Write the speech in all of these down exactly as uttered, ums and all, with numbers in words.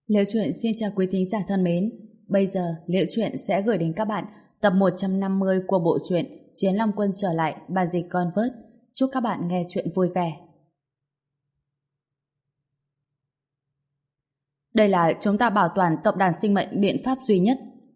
Liễu Chuyện xin chào quý thính giả thân mến. Bây giờ Liễu Chuyện sẽ gửi đến các bạn tập một trăm năm mươi của bộ truyện Chiến Long Quân trở lại, bà dịch con vớt. Chúc các bạn nghe chuyện vui vẻ. Đây là chúng ta bảo toàn tập đàn sinh mệnh biện pháp duy nhất.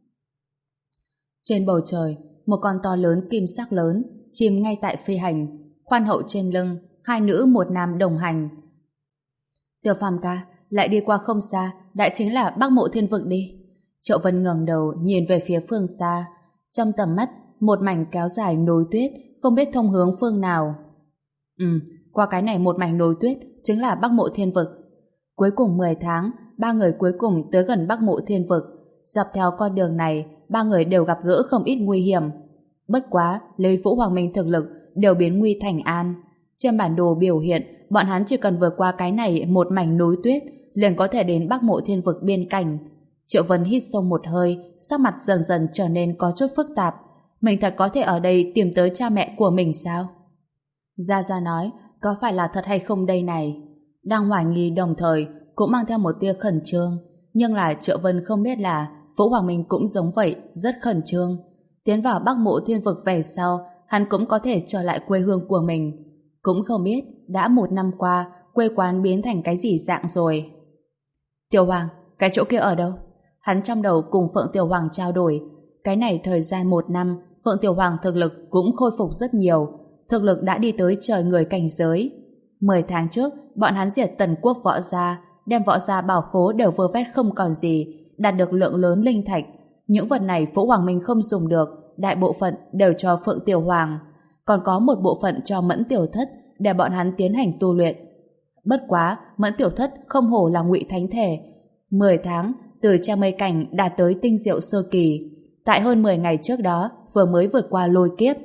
Trên bầu trời, một con to lớn kim sắc lớn chìm ngay tại phi hành, khoan hậu trên lưng, hai nữ một nam đồng hành. Tiểu Phàm ca, lại đi qua không xa, đã chính là Bắc Mộ Thiên Vực đi. Triệu Vân ngẩng đầu nhìn về phía phương xa, trong tầm mắt một mảnh kéo dài nối tuyết, không biết thông hướng phương nào. Ừ, qua cái này một mảnh nối tuyết chính là Bắc Mộ Thiên Vực. Cuối cùng mười tháng, ba người cuối cùng tới gần Bắc Mộ Thiên Vực. Dọc theo con đường này, ba người đều gặp gỡ không ít nguy hiểm. Bất quá, lấy Vũ Hoàng Minh thực lực, đều biến nguy thành an. Trên bản đồ biểu hiện, bọn hắn chỉ cần vượt qua cái này một mảnh núi tuyết, liền có thể đến Bắc Mộ Thiên Vực biên cảnh. Triệu Vân hít sâu một hơi, sắc mặt dần dần trở nên có chút phức tạp. Mình thật có thể ở đây tìm tới cha mẹ của mình sao? Gia Gia nói, có phải là thật hay không đây này? Đang hoài nghi đồng thời, cũng mang theo một tia khẩn trương. Nhưng là Triệu Vân không biết là Vũ Hoàng Minh cũng giống vậy, rất khẩn trương. Tiến vào Bắc Mộ Thiên Vực về sau, hắn cũng có thể trở lại quê hương của mình. Cũng không biết, đã một năm qua, quê quán biến thành cái gì dạng rồi. Tiểu Hoàng, cái chỗ kia ở đâu? Hắn trong đầu cùng Phượng Tiểu Hoàng trao đổi. Cái này thời gian một năm, Phượng Tiểu Hoàng thực lực cũng khôi phục rất nhiều. Thực lực đã đi tới trời người cảnh giới. Mười tháng trước, bọn hắn diệt Tần Quốc võ gia, đem võ gia bảo khố đều vơ vét không còn gì, đạt được lượng lớn linh thạch. Những vật này Vũ Hoàng Minh không dùng được, đại bộ phận đều cho Phượng Tiểu Hoàng. Còn có một bộ phận cho Mẫn Tiểu Thất để bọn hắn tiến hành tu luyện. Bất quá, Mẫn Tiểu Thất không hổ là ngụy thánh thể. Mười tháng, từ Tra Mây Cảnh đạt tới tinh diệu sơ kỳ. Tại hơn mười ngày trước đó, vừa mới vượt qua lôi kiếp.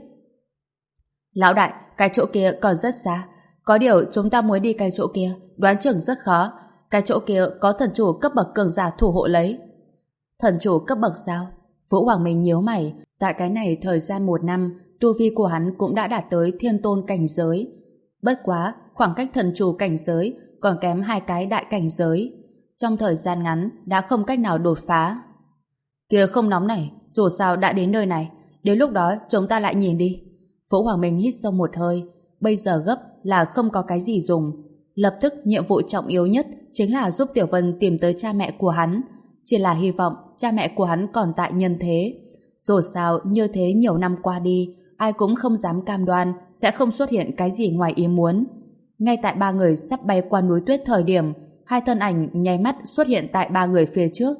Lão đại, cái chỗ kia còn rất xa. Có điều chúng ta muốn đi cái chỗ kia, đoán chừng rất khó. Cái chỗ kia có thần chủ cấp bậc cường giả thủ hộ lấy. Thần chủ cấp bậc sao? Vũ Hoàng Minh nhíu mày. Tại cái này thời gian một năm, tu vi của hắn cũng đã đạt tới thiên tôn cảnh giới. Bất quá, khoảng cách thần chủ cảnh giới còn kém hai cái đại cảnh giới. Trong thời gian ngắn đã không cách nào đột phá. Kìa không nóng này, dù sao đã đến nơi này, đến lúc đó chúng ta lại nhìn đi. Vũ Hoàng Minh hít sâu một hơi, bây giờ gấp là không có cái gì dùng. Lập tức nhiệm vụ trọng yếu nhất chính là giúp Tiểu Vân tìm tới cha mẹ của hắn. Chỉ là hy vọng cha mẹ của hắn còn tại nhân thế. Dù sao như thế nhiều năm qua đi, ai cũng không dám cam đoan sẽ không xuất hiện cái gì ngoài ý muốn. Ngay tại ba người sắp bay qua núi tuyết thời điểm, hai thân ảnh nháy mắt xuất hiện tại ba người phía trước.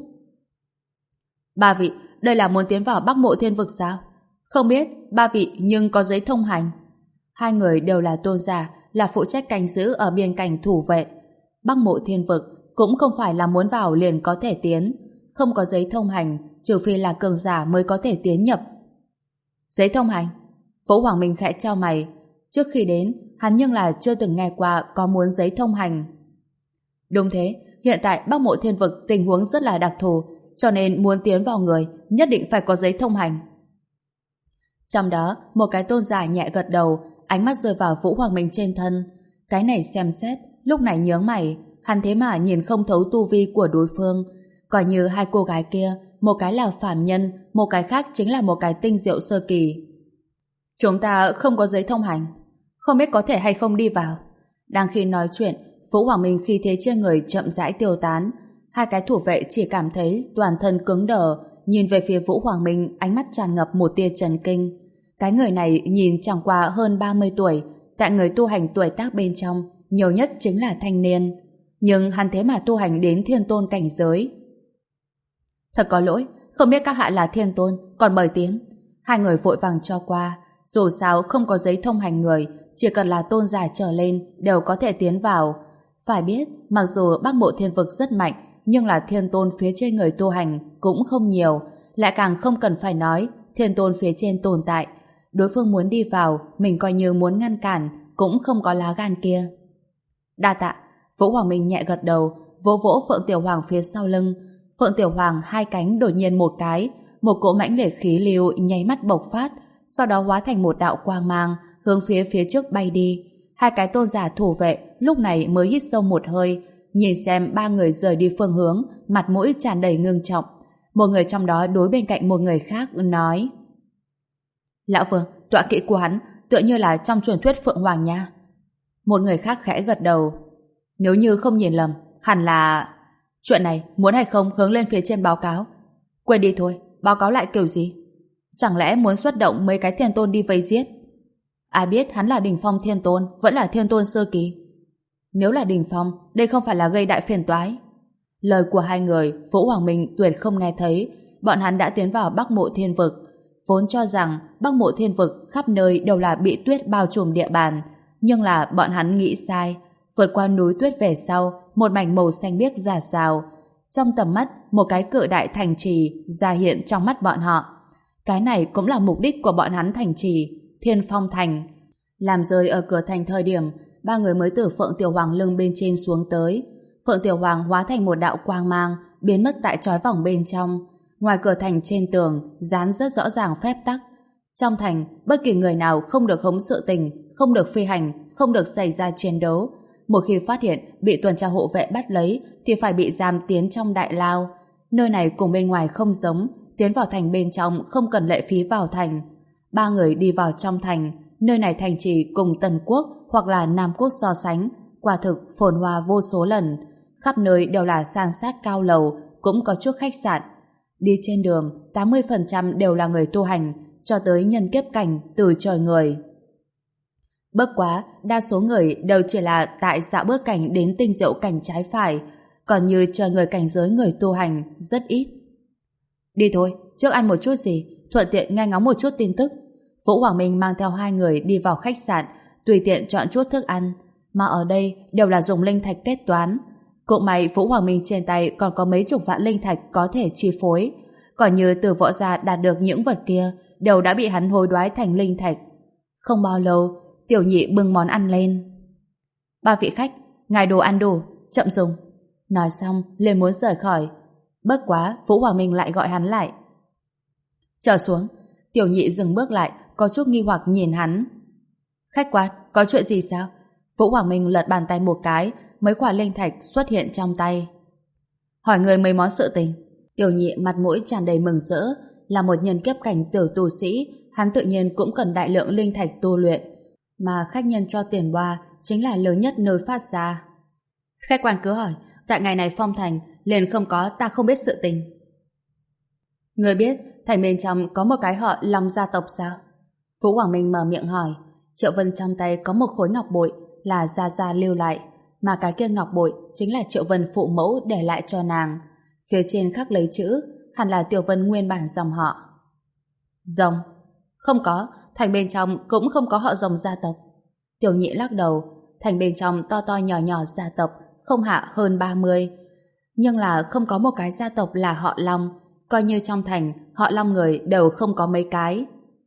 Ba vị, đây là muốn tiến vào Bắc Mộ Thiên Vực sao? Không biết, ba vị nhưng có giấy thông hành. Hai người đều là tôn giả, là phụ trách canh giữ ở biên cảnh thủ vệ. Bắc Mộ Thiên Vực cũng không phải là muốn vào liền có thể tiến. Không có giấy thông hành, trừ phi là cường giả mới có thể tiến nhập. Giấy thông hành? Vũ Hoàng Minh khẽ chau mày. Trước khi đến, hắn nhưng là chưa từng nghe qua có muốn giấy thông hành. Đúng thế, hiện tại Bắc Mộ Thiên Vực tình huống rất là đặc thù, cho nên muốn tiến vào người nhất định phải có giấy thông hành. Trong đó, một cái tôn giả nhẹ gật đầu, ánh mắt rơi vào Vũ Hoàng Minh trên thân. Cái này xem xét, lúc này nhướng mày, hắn thế mà nhìn không thấu tu vi của đối phương. Coi như hai cô gái kia, một cái là phàm nhân, một cái khác chính là một cái tinh diệu sơ kỳ. Chúng ta không có giấy thông hành, không biết có thể hay không đi vào. Đang khi nói chuyện, Vũ Hoàng Minh khi thế trên người chậm rãi tiêu tán. Hai cái thủ vệ chỉ cảm thấy toàn thân cứng đờ, nhìn về phía Vũ Hoàng Minh, ánh mắt tràn ngập một tia chấn kinh. Cái người này nhìn chẳng qua hơn ba mươi tuổi, tại người tu hành tuổi tác bên trong, nhiều nhất chính là thanh niên. Nhưng hắn thế mà tu hành đến thiên tôn cảnh giới. Thật có lỗi, không biết các hạ là thiên tôn, còn mời tiến. Hai người vội vàng cho qua. Dù sao không có giấy thông hành người, chỉ cần là tôn giả trở lên đều có thể tiến vào. Phải biết, mặc dù Bắc Mộ Thiên Vực rất mạnh, nhưng là thiên tôn phía trên người tu hành cũng không nhiều, lại càng không cần phải nói thiên tôn phía trên tồn tại. Đối phương muốn đi vào, mình coi như muốn ngăn cản, cũng không có lá gan kia. Đa tạ. Vũ Hoàng Minh nhẹ gật đầu, vỗ vỗ Phượng Tiểu Hoàng phía sau lưng. Phượng Tiểu Hoàng hai cánh đột nhiên một cái, một cỗ mãnh liệt khí lưu nháy mắt bộc phát, sau đó hóa thành một đạo quang mang, hướng phía phía trước bay đi. Hai cái tôn giả thủ vệ lúc này mới hít sâu một hơi, nhìn xem ba người rời đi phương hướng mặt mũi tràn đầy ngưng trọng. Một người trong đó đối bên cạnh một người khác nói: Lão Vương, tọa kỵ của hắn tựa như là trong truyền thuyết Phượng Hoàng nha. Một người khác khẽ gật đầu. Nếu như không nhìn lầm, hẳn là... Chuyện này muốn hay không hướng lên phía trên báo cáo. Quên đi thôi, báo cáo lại kiểu gì? Chẳng lẽ muốn xuất động mấy cái thiên tôn đi vây giết? Ai biết hắn là đỉnh phong thiên tôn, vẫn là thiên tôn sơ kỳ. Nếu là đỉnh phong, đây không phải là gây đại phiền toái. Lời của hai người, Vũ Hoàng Minh tuyệt không nghe thấy. Bọn hắn đã tiến vào Bắc Mộ Thiên Vực, vốn cho rằng Bắc Mộ Thiên Vực khắp nơi đều là bị tuyết bao trùm địa bàn, nhưng là bọn hắn nghĩ sai. Vượt qua núi tuyết về sau, một mảnh màu xanh biếc rả rào. Trong tầm mắt, một cái cự đại thành trì ra hiện trong mắt bọn họ. Cái này cũng là mục đích của bọn hắn thành trì, Thiên Phong Thành. Làm rơi ở cửa thành thời điểm, ba người mới từ Phượng Tiểu Hoàng lưng bên trên xuống tới. Phượng Tiểu Hoàng hóa thành một đạo quang mang, biến mất tại chói vòng bên trong. Ngoài cửa thành trên tường, dán rất rõ ràng phép tắc. Trong thành, bất kỳ người nào không được hống sự tình, không được phi hành, không được xảy ra chiến đấu. Một khi phát hiện bị tuần tra hộ vệ bắt lấy thì phải bị giam tiến trong đại lao. Nơi này cùng bên ngoài không giống, tiến vào thành bên trong không cần lệ phí vào thành. Ba người đi vào trong thành, nơi này thành trì cùng Tần Quốc hoặc là Nam Quốc so sánh, quả thực phồn hoa vô số lần. Khắp nơi đều là san sát cao lầu, cũng có chút khách sạn. Đi trên đường, tám mươi phần trăm đều là người tu hành, cho tới nhân kiếp cảnh từ trời người. Bất quá, đa số người đều chỉ là tại dạo bước cảnh đến tinh diệu cảnh trái phải, còn như trời người cảnh giới người tu hành rất ít. Đi thôi, trước ăn một chút gì, thuận tiện nghe ngóng một chút tin tức. Vũ Hoàng Minh mang theo hai người đi vào khách sạn, tùy tiện chọn chút thức ăn, mà ở đây đều là dùng linh thạch kết toán. Cũng may Vũ Hoàng Minh trên tay còn có mấy chục vạn linh thạch có thể chi phối, còn như từ võ gia đạt được những vật kia đều đã bị hắn hối đoái thành linh thạch. Không bao lâu, Tiểu Nhị bưng món ăn lên. Ba vị khách, ngài đồ ăn đủ, chậm dùng. Nói xong, liền muốn rời khỏi. Bất quá, Vũ Hoàng Minh lại gọi hắn lại. Trở xuống. Tiểu Nhị dừng bước lại, có chút nghi hoặc nhìn hắn. Khách quan, có chuyện gì sao? Vũ Hoàng Minh lật bàn tay một cái, mấy quả linh thạch xuất hiện trong tay. Hỏi người mấy món sự tình. Tiểu Nhị mặt mũi tràn đầy mừng rỡ, là một nhân kiếp cảnh tiểu tu sĩ, hắn tự nhiên cũng cần đại lượng linh thạch tu luyện, mà khách nhân cho tiền boa chính là lớn nhất nơi phát ra. Khách quan cứ hỏi, tại ngày này phong thành liền không có ta không biết sự tình. Người biết thành bên trong có một cái họ Long gia tộc sao? Vũ Hoàng Minh mở miệng hỏi. Triệu Vân trong tay có một khối ngọc bội là Gia Gia lưu lại, mà cái kia ngọc bội chính là Triệu Vân phụ mẫu để lại cho nàng. Phía trên khắc lấy chữ, hẳn là Tiểu Vân nguyên bản dòng họ. Rồng? Không có, thành bên trong cũng không có họ Rồng gia tộc. Tiểu Nhị lắc đầu, thành bên trong to to nhỏ nhỏ gia tộc không hạ hơn ba mươi, nhưng là không có một cái gia tộc là họ Long, coi như trong thành họ Long người đều không có mấy cái.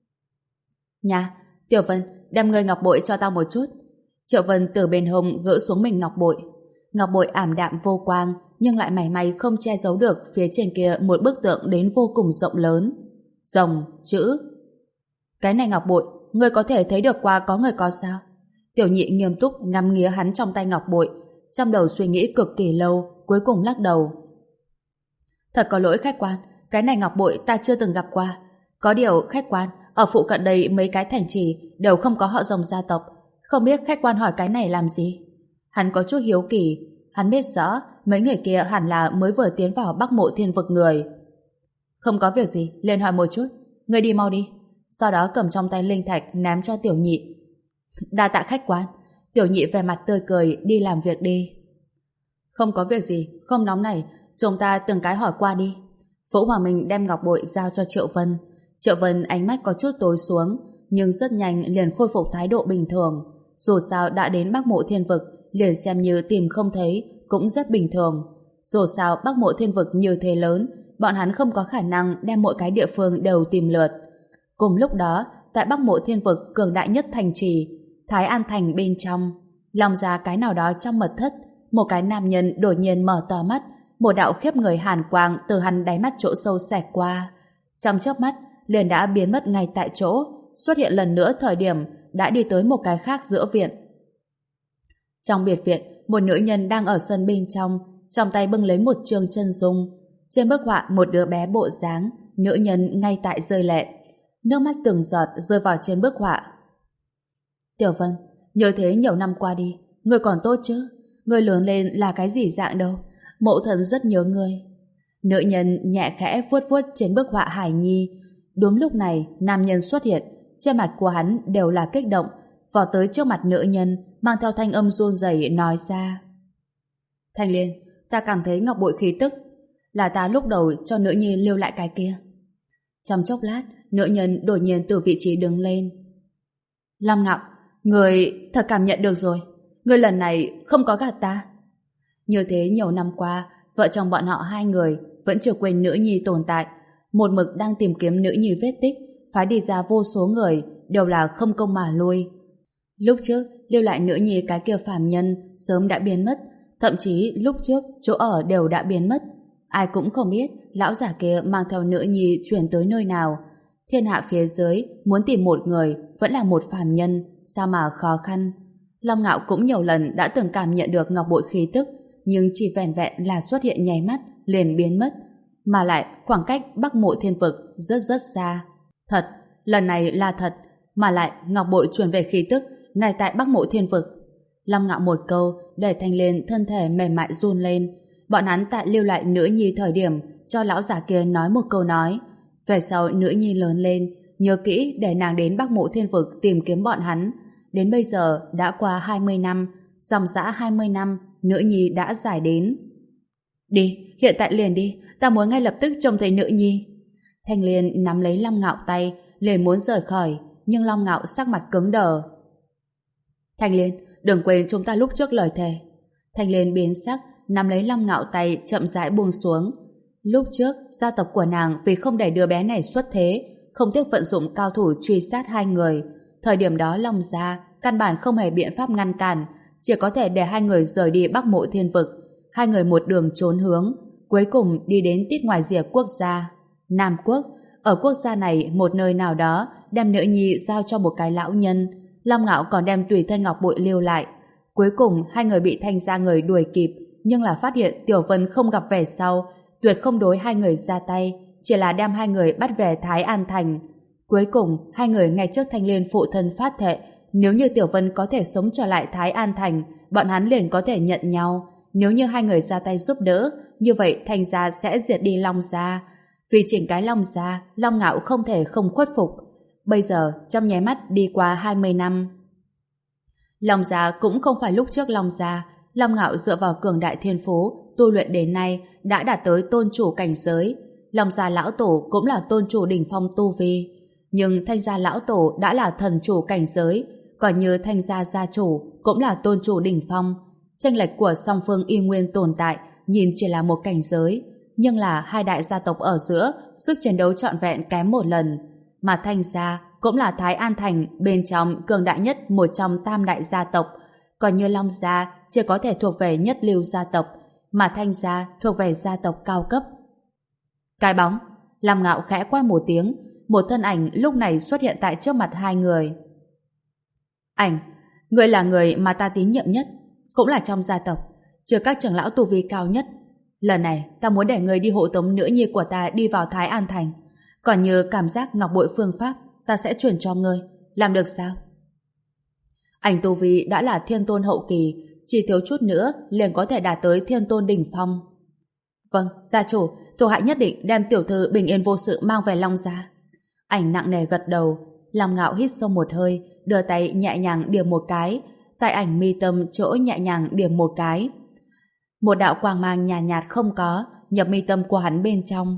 Nha, Tiểu Vân, đem ngươi ngọc bội cho tao một chút. Triệu Vân từ bên hông gỡ xuống mình ngọc bội. Ngọc bội ảm đạm vô quang, nhưng lại mảy may không che giấu được phía trên kia một bức tượng đến vô cùng rộng lớn. Rồng, chữ. Cái này ngọc bội, ngươi có thể thấy được qua có người có sao? Tiểu Nhị nghiêm túc ngắm nghía hắn trong tay ngọc bội, trong đầu suy nghĩ cực kỳ lâu, cuối cùng lắc đầu. Thật có lỗi khách quan, cái này ngọc bội ta chưa từng gặp qua. Có điều khách quan, ở phụ cận đây mấy cái thành trì đều không có họ Rồng gia tộc, không biết khách quan hỏi cái này làm gì? Hắn có chút hiếu kỳ, hắn biết rõ mấy người kia hẳn là mới vừa tiến vào Bắc Mộ Thiên Vực người. Không có việc gì, liền hỏi một chút, ngươi đi mau đi. Sau đó cầm trong tay linh thạch ném cho Tiểu Nhị. Đa tạ khách quan. Tiểu Nhị về mặt tươi cười đi làm việc đi. Không có việc gì, không nóng này, chúng ta từng cái hỏi qua đi. Vũ Hoàng Minh đem ngọc bội giao cho Triệu Vân. Triệu Vân ánh mắt có chút tối xuống, nhưng rất nhanh liền khôi phục thái độ bình thường. Dù sao đã đến Bắc Mộ Thiên Vực, liền xem như tìm không thấy cũng rất bình thường. Dù sao Bắc Mộ Thiên Vực như thế lớn, bọn hắn không có khả năng đem mỗi cái địa phương đều tìm lượt. Cùng lúc đó, tại Bắc Mộ Thiên Vực cường đại nhất thành trì, Thái An Thành bên trong, Long gia cái nào đó trong mật thất, một cái nam nhân đột nhiên mở to mắt, một đạo khiếp người hàn quang từ hắn đáy mắt chỗ sâu xẹt qua. Trong chớp mắt, liền đã biến mất ngay tại chỗ, xuất hiện lần nữa thời điểm đã đi tới một cái khác giữa viện. Trong biệt viện, một nữ nhân đang ở sân bên trong, trong tay bưng lấy một trường chân dung. Trên bức họa một đứa bé bộ dáng, nữ nhân ngay tại rơi lệ. Nước mắt từng giọt rơi vào trên bức họa. Tiểu Vân, nhớ thế nhiều năm qua đi, ngươi còn tốt chứ? Ngươi lớn lên là cái gì dạng đâu? Mẫu thân rất nhớ ngươi. Nữ nhân nhẹ khẽ vuốt vuốt trên bức họa hài nhi. Đúng lúc này, nam nhân xuất hiện, trên mặt của hắn đều là kích động, vọt tới trước mặt nữ nhân, mang theo thanh âm run rẩy nói ra. Thanh Liên, ta cảm thấy ngọc bội khí tức, là ta lúc đầu cho nữ nhi lưu lại cái kia. Trong chốc lát, nữ nhân đột nhiên từ vị trí đứng lên. Long Ngạo, người thật cảm nhận được rồi, người lần này không có gạt ta. Như thế nhiều năm qua, vợ chồng bọn họ hai người vẫn chưa quên nữ nhi tồn tại, một mực đang tìm kiếm nữ nhi vết tích, phái đi ra vô số người, đều là không công mà lui. Lúc trước, lưu lại nữ nhi cái kia phàm nhân sớm đã biến mất, thậm chí lúc trước chỗ ở đều đã biến mất. Ai cũng không biết lão giả kia mang theo nữ nhi chuyển tới nơi nào. Thiên hạ phía dưới muốn tìm một người vẫn là một phàm nhân, sao mà khó khăn. Long Ngạo cũng nhiều lần đã từng cảm nhận được ngọc bội khí tức, nhưng chỉ vẻn vẹn là xuất hiện nháy mắt liền biến mất, mà lại khoảng cách Bắc Mộ Thiên Vực rất rất xa. Thật, lần này là thật, mà lại ngọc bội truyền về khí tức ngay tại Bắc Mộ Thiên Vực. Long Ngạo một câu để Thanh Liên thân thể mềm mại run lên. Bọn hắn tại lưu lại nữ nhi thời điểm cho lão giả kia nói một câu nói, về sau nữ nhi lớn lên nhớ kỹ để nàng đến Bắc Mộ Thiên Vực tìm kiếm bọn hắn. Đến bây giờ đã qua hai mươi năm, dòng dã hai mươi năm, nữ nhi đã giải đến. Đi, hiện tại liền đi, ta muốn ngay lập tức trông thấy nữ nhi. Thanh Liên nắm lấy Long Ngạo tay, liền muốn rời khỏi, nhưng Long Ngạo sắc mặt cứng đờ. Thanh Liên, đừng quên chúng ta lúc trước lời thề. Thanh Liên biến sắc, nắm lấy Long Ngạo tay chậm rãi buông xuống. Lúc trước, gia tộc của nàng vì không để đứa bé này xuất thế, không tiếc vận dụng cao thủ truy sát hai người. Thời điểm đó Long gia căn bản không hề biện pháp ngăn cản, chỉ có thể để hai người rời đi Bắc Mộ Thiên Vực. Hai người một đường trốn hướng, cuối cùng đi đến tít ngoài rìa quốc gia Nam Quốc. Ở quốc gia này, một nơi nào đó, đem nữ nhi giao cho một cái lão nhân. Long Ngạo còn đem tùy thân ngọc bội lưu lại. Cuối cùng hai người bị Thanh gia người đuổi kịp, nhưng là phát hiện Tiểu Vân không gặp về sau, tuyệt không đối hai người ra tay, chỉ là đem hai người bắt về Thái An Thành. Cuối cùng hai người ngay trước Thanh Liên phụ thân phát thệ, nếu như Tiểu Vân có thể sống trở lại Thái An Thành, bọn hắn liền có thể nhận nhau. Nếu như hai người ra tay giúp đỡ, như vậy Thanh gia sẽ diệt đi Long gia. Vì chỉnh cái Long gia, Long Ngạo không thể không khuất phục. Bây giờ, trong nháy mắt đi qua hai mươi năm. Long gia cũng không phải lúc trước Long gia. Long Ngạo dựa vào cường đại thiên phú, tu luyện đến nay đã đạt tới tôn chủ cảnh giới. Long gia lão tổ cũng là tôn chủ đỉnh phong tu vi. Nhưng Thanh gia lão tổ đã là thần chủ cảnh giới, còn như Thanh gia gia chủ cũng là tôn chủ đỉnh phong. Chênh lệch của song phương y nguyên tồn tại, nhìn chỉ là một cảnh giới, nhưng là hai đại gia tộc ở giữa, sức chiến đấu trọn vẹn kém một lần. Mà Thanh gia cũng là Thái An Thành bên trong cường đại nhất một trong tam đại gia tộc, còn như Long gia chỉ có thể thuộc về nhất lưu gia tộc, mà Thanh gia thuộc về gia tộc cao cấp. Cái bóng, Long Ngạo khẽ quát một tiếng, một thân ảnh lúc này xuất hiện tại trước mặt hai người. Ảnh, người là người mà ta tín nhiệm nhất, cũng là trong gia tộc, trừ các trưởng lão tu vi cao nhất. Lần này ta muốn để người đi hộ tống nữ nhi của ta đi vào Thái An Thành, còn như cảm giác ngọc bội phương pháp ta sẽ chuyển cho ngươi, làm được sao? Ảnh tu vi đã là thiên tôn hậu kỳ, chỉ thiếu chút nữa liền có thể đạt tới thiên tôn đỉnh phong. Vâng, gia chủ, thuộc hạ nhất định đem tiểu thư bình yên vô sự mang về Long gia. Ảnh nặng nề gật đầu. Long Ngạo hít sâu một hơi, đưa tay nhẹ nhàng điểm một cái, tại ảnh mi tâm chỗ nhẹ nhàng điểm một cái. Một đạo quang mang nhàn nhạt, nhạt không có nhập mi tâm của hắn bên trong.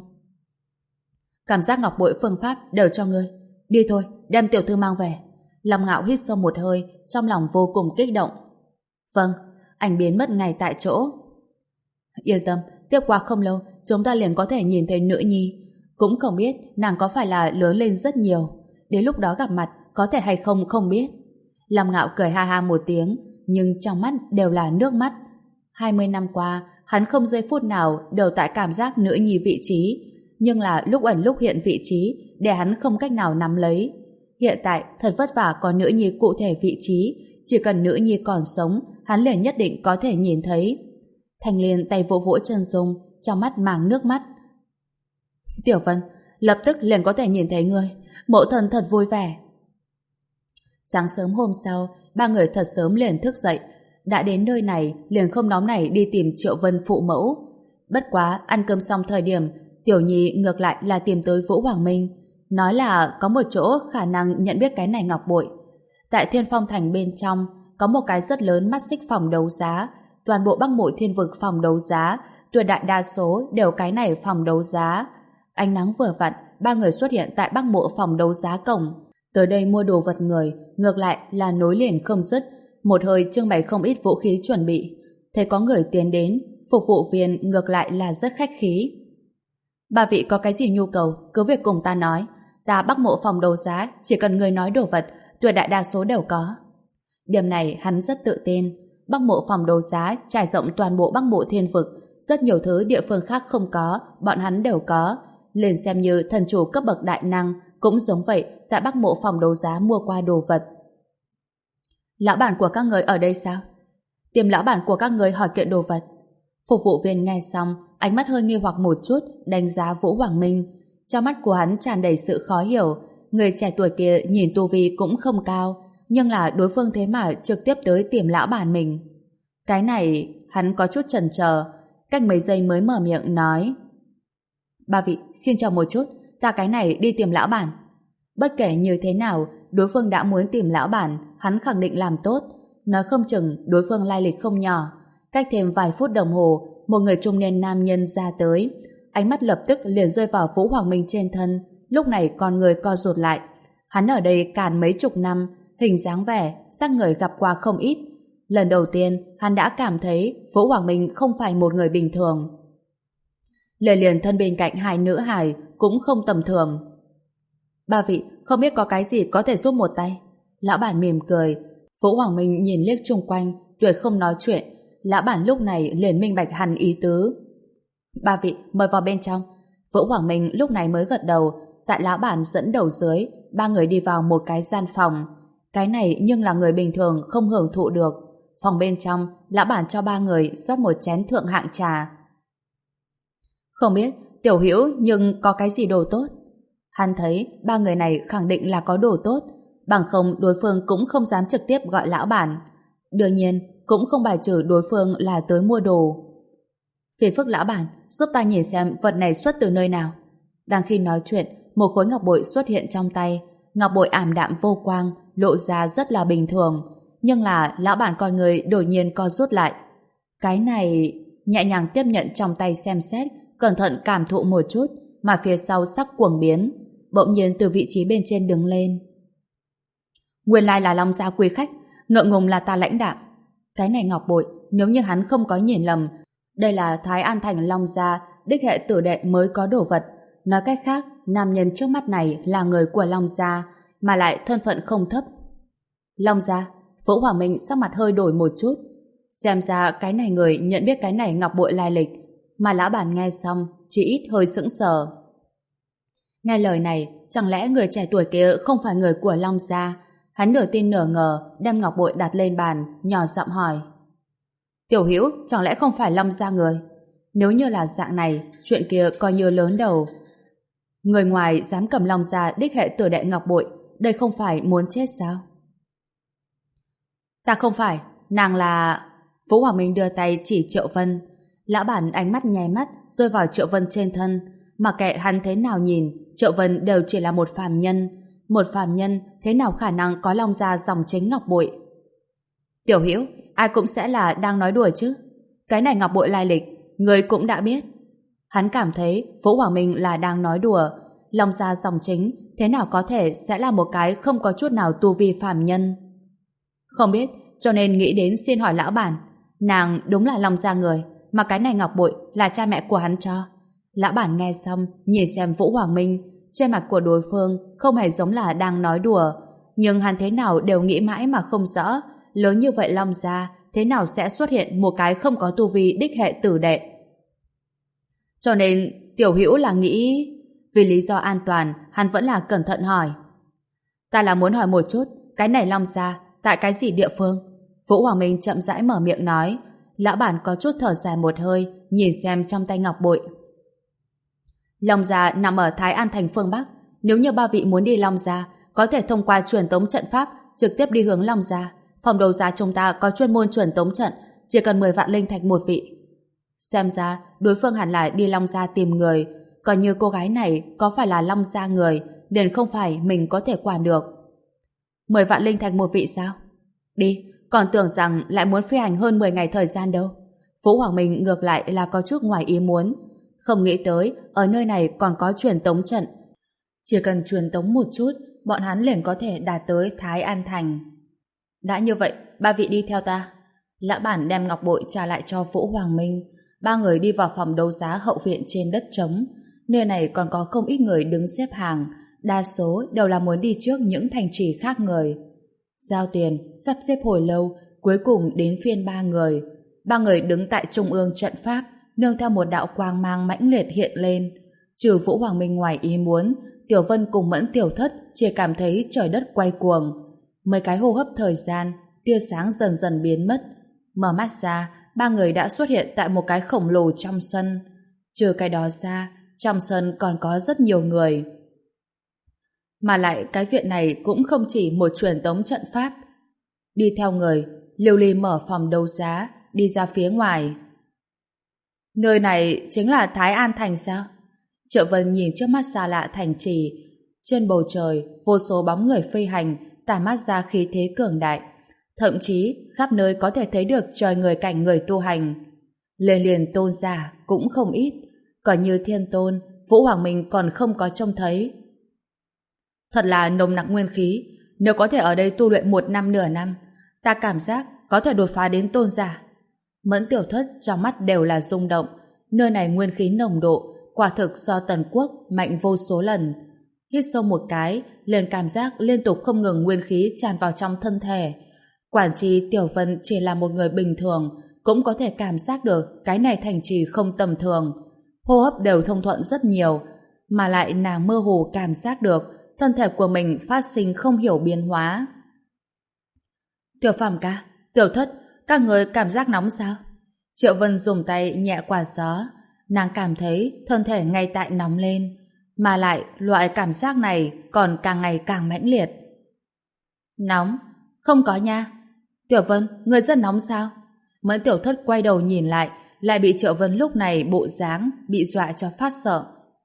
Cảm giác ngọc bội phương pháp đều cho ngươi, đi thôi, đem tiểu thư mang về. Long Ngạo hít sâu một hơi, trong lòng vô cùng kích động. Vâng. Ảnh biến mất ngay tại chỗ. Yên tâm, tiếp qua không lâu chúng ta liền có thể nhìn thấy nữ nhi. Cũng không biết nàng có phải là lớn lên rất nhiều, đến lúc đó gặp mặt có thể hay không không biết. Long Ngạo cười ha ha một tiếng, nhưng trong mắt đều là nước mắt. Hai mươi năm qua hắn không giây phút nào đều tại cảm giác nữ nhi vị trí, nhưng là lúc ẩn lúc hiện vị trí để hắn không cách nào nắm lấy. Hiện tại thật vất vả có nữ nhi cụ thể vị trí, chỉ cần nữ nhi còn sống hắn liền nhất định có thể nhìn thấy. Thanh Liên tay vỗ vỗ chân Dung, trong mắt màng nước mắt. Tiểu Vân, lập tức liền có thể nhìn thấy ngươi, mẫu thân thật vui vẻ. Sáng sớm hôm sau, ba người thật sớm liền thức dậy, đã đến nơi này liền không nóng nảy đi tìm Triệu Vân phụ mẫu. Bất quá ăn cơm xong thời điểm, Tiểu Nhi ngược lại là tìm tới Vũ Hoàng Minh, nói là có một chỗ khả năng nhận biết cái này ngọc bội. Tại Thiên Phong Thành bên trong có một cái rất lớn mắt xích phòng đấu giá, toàn bộ Bắc Mộ Thiên Vực phòng đấu giá, tuyệt đại đa số đều cái này phòng đấu giá. Ánh nắng vừa vặn, ba người xuất hiện tại Bắc Mộ phòng đấu giá cổng. Tới đây mua đồ vật người, ngược lại là nối liền không dứt, một hơi trưng bày không ít vũ khí chuẩn bị. Thấy có người tiến đến, phục vụ viên ngược lại là rất khách khí. Ba vị có cái gì nhu cầu, cứ việc cùng ta nói. Ta Bắc Mộ phòng đấu giá, chỉ cần người nói đồ vật, tuyệt đại đa số đều có. Điểm này hắn rất tự tin. Bắc Mộ phòng đấu giá trải rộng toàn bộ Bắc Mộ Thiên Vực, rất nhiều thứ địa phương khác không có, bọn hắn đều có. Liền xem như thần chủ cấp bậc đại năng, cũng giống vậy, tại Bắc Mộ phòng đấu giá mua qua đồ vật. Lão bản của các người ở đây sao? Tìm lão bản của các người hỏi kiện đồ vật. Phục vụ viên nghe xong, ánh mắt hơi nghi hoặc một chút, đánh giá Vũ Hoàng Minh. Trong mắt của hắn tràn đầy sự khó hiểu. Người trẻ tuổi kia nhìn tu vi cũng không cao, nhưng là đối phương thế mà trực tiếp tới tìm lão bản mình. Cái này, hắn có chút chần chờ, cách mấy giây mới mở miệng nói. Ba vị, xin chào một chút, ta cái này đi tìm lão bản. Bất kể như thế nào, đối phương đã muốn tìm lão bản, hắn khẳng định làm tốt. Nói không chừng đối phương lai lịch không nhỏ. Cách thêm vài phút đồng hồ, một người trung niên nam nhân ra tới. Ánh mắt lập tức liền rơi vào Vũ Hoàng Minh trên thân. Lúc này con người co rụt lại. Hắn ở đây càn mấy chục năm, hình dáng vẻ, sắc người gặp qua không ít. Lần đầu tiên, hắn đã cảm thấy Vũ Hoàng Minh không phải một người bình thường. Lời liền thân bên cạnh hai nữ hài cũng không tầm thường. Ba vị, không biết có cái gì có thể giúp một tay? Lão bản mỉm cười. Vũ Hoàng Minh nhìn liếc chung quanh, tuyệt không nói chuyện. Lão bản lúc này liền minh bạch hẳn ý tứ. Ba vị, mời vào bên trong. Vũ Hoàng Minh lúc này mới gật đầu. Tại lão bản dẫn đầu dưới, ba người đi vào một cái gian phòng. Cái này nhưng là người bình thường không hưởng thụ được. Phòng bên trong, lão bản cho ba người rót một chén thượng hạng trà. Không biết, Tiểu Hữu nhưng có cái gì đồ tốt? Hắn thấy ba người này khẳng định là có đồ tốt, bằng không đối phương cũng không dám trực tiếp gọi lão bản. Đương nhiên, cũng không bài trừ đối phương là tới mua đồ. Phiền phức lão bản, giúp ta nhìn xem vật này xuất từ nơi nào. Đang khi nói chuyện, một khối ngọc bội xuất hiện trong tay. Ngọc bội ảm đạm vô quang, lộ ra rất là bình thường. Nhưng là lão bản con người đột nhiên co rút lại. Cái này... Nhẹ nhàng tiếp nhận trong tay xem xét, cẩn thận cảm thụ một chút, mà phía sau sắc cuồng biến. Bỗng nhiên từ vị trí bên trên đứng lên. Nguyên lai là Long Gia quý khách, ngượng ngùng là ta lãnh đạm. Cái này ngọc bội, nếu như hắn không có nhìn lầm, đây là Thái An Thành Long Gia, đích hệ tử đệ mới có đồ vật. Nói cách khác, nam nhân trước mắt này là người của Long Gia, mà lại thân phận không thấp. Long Gia, Vũ Hoàng Minh sắc mặt hơi đổi một chút. Xem ra cái này người nhận biết cái này ngọc bội lai lịch, mà lão bản nghe xong, chỉ ít hơi sững sờ. Nghe lời này, chẳng lẽ người trẻ tuổi kia không phải người của Long Gia? Hắn nửa tin nửa ngờ, đem ngọc bội đặt lên bàn, nhỏ giọng hỏi. Tiểu Hữu, chẳng lẽ không phải Long Gia người? Nếu như là dạng này, chuyện kia coi như lớn đầu. Người ngoài dám cầm Long Gia đích hệ tử đệ ngọc bội, đây không phải muốn chết sao? Ta không phải, nàng là... Vũ Hoàng Minh đưa tay chỉ Triệu Vân. Lão bản ánh mắt nháy mắt rơi vào Triệu Vân trên thân. Mà kệ hắn thế nào nhìn, Triệu Vân đều chỉ là một phàm nhân. Một phàm nhân thế nào khả năng có Long Gia dòng chính ngọc bội? Tiểu Hữu, ai cũng sẽ là đang nói đùa chứ. Cái này ngọc bội lai lịch, người cũng đã biết. Hắn cảm thấy Vũ Hoàng Minh là đang nói đùa. Long Gia dòng chính thế nào có thể sẽ là một cái không có chút nào tu vi phàm nhân? Không biết, cho nên nghĩ đến xin hỏi lão bản. Nàng đúng là Long Gia người, mà cái này ngọc bội là cha mẹ của hắn cho. Lão bản nghe xong, nhìn xem Vũ Hoàng Minh, trên mặt của đối phương không hề giống là đang nói đùa, nhưng hắn thế nào đều nghĩ mãi mà không rõ, lớn như vậy Long Gia thế nào sẽ xuất hiện một cái không có tu vi đích hệ tử đệ. Cho nên Tiểu Hữu là nghĩ... Vì lý do an toàn, hắn vẫn là cẩn thận hỏi. Ta là muốn hỏi một chút, cái này Long Gia tại cái gì địa phương? Vũ Hoàng Minh chậm rãi mở miệng nói. Lão bản có chút thở dài một hơi, nhìn xem trong tay ngọc bội. Long Gia nằm ở Thái An thành phương Bắc. Nếu như ba vị muốn đi Long Gia, có thể thông qua truyền tống trận pháp trực tiếp đi hướng Long Gia. Phòng đấu giá chúng ta có chuyên môn truyền tống trận, chỉ cần mười vạn linh thạch một vị. Xem ra đối phương hẳn là đi Long Gia tìm người, còn như cô gái này có phải là Long Gia người, liền không phải mình có thể quản được. Mười vạn linh thạch một vị sao? Đi, còn tưởng rằng lại muốn phi hành hơn mười ngày thời gian đâu. Vũ Hoàng Minh ngược lại là có chút ngoài ý muốn. Không nghĩ tới, ở nơi này còn có truyền tống trận. Chỉ cần truyền tống một chút, bọn hắn liền có thể đạt tới Thái An Thành. Đã như vậy, ba vị đi theo ta. Lão bản đem ngọc bội trả lại cho Vũ Hoàng Minh. Ba người đi vào phòng đấu giá hậu viện trên đất trống. Nơi này còn có không ít người đứng xếp hàng, đa số đều là muốn đi trước những thành trì khác người. Giao tiền, sắp xếp hồi lâu, cuối cùng đến phiên ba người. Ba người đứng tại trung ương trận pháp, nương theo một đạo quang mang mãnh liệt hiện lên. Trừ Vũ Hoàng Minh ngoài ý muốn, Tiểu Vân cùng Mẫn Tiểu Thất chỉ cảm thấy trời đất quay cuồng. Mấy cái hô hấp thời gian, tia sáng dần dần biến mất. Mở mắt ra, ba người đã xuất hiện tại một cái khổng lồ trong sân. Trừ cái đó ra, trong sân còn có rất nhiều người. Mà lại cái viện này cũng không chỉ một truyền tống trận pháp. Đi theo người, Liêu Ly mở phòng đấu giá, đi ra phía ngoài. Nơi này chính là Thái An Thành sao? Triệu Vân nhìn trước mắt xa lạ thành trì. Trên bầu trời, vô số bóng người phi hành, tản mát ra khí thế cường đại. Thậm chí, khắp nơi có thể thấy được trời người cảnh người tu hành. Liền liền tôn giả cũng không ít. Còn như Thiên Tôn, Vũ Hoàng Minh còn không có trông thấy. Thật là nồng nặc nguyên khí. Nếu có thể ở đây tu luyện một năm nửa năm, ta cảm giác có thể đột phá đến tôn giả. Mẫn Tiểu Thất trong mắt đều là rung động. Nơi này nguyên khí nồng độ quả thực so Tần Quốc mạnh vô số lần. Hít sâu một cái, liền cảm giác liên tục không ngừng nguyên khí tràn vào trong thân thể. Quản trì Tiểu Vân chỉ là một người bình thường, cũng có thể cảm giác được cái này thành trì không tầm thường. Hô hấp đều thông thuận rất nhiều, mà lại nàng mơ hồ cảm giác được thân thể của mình phát sinh không hiểu biến hóa. Tiểu Phàm ca, Tiểu Thất, các người cảm giác nóng sao? Triệu Vân dùng tay nhẹ qua gió, nàng cảm thấy thân thể ngay tại nóng lên, mà lại loại cảm giác này còn càng ngày càng mãnh liệt. Nóng? Không có nha. Tiểu Vân, người rất nóng sao? Mẫn Tiểu Thất quay đầu nhìn lại, lại bị Triệu Vân lúc này bộ dáng bị dọa cho phát sợ.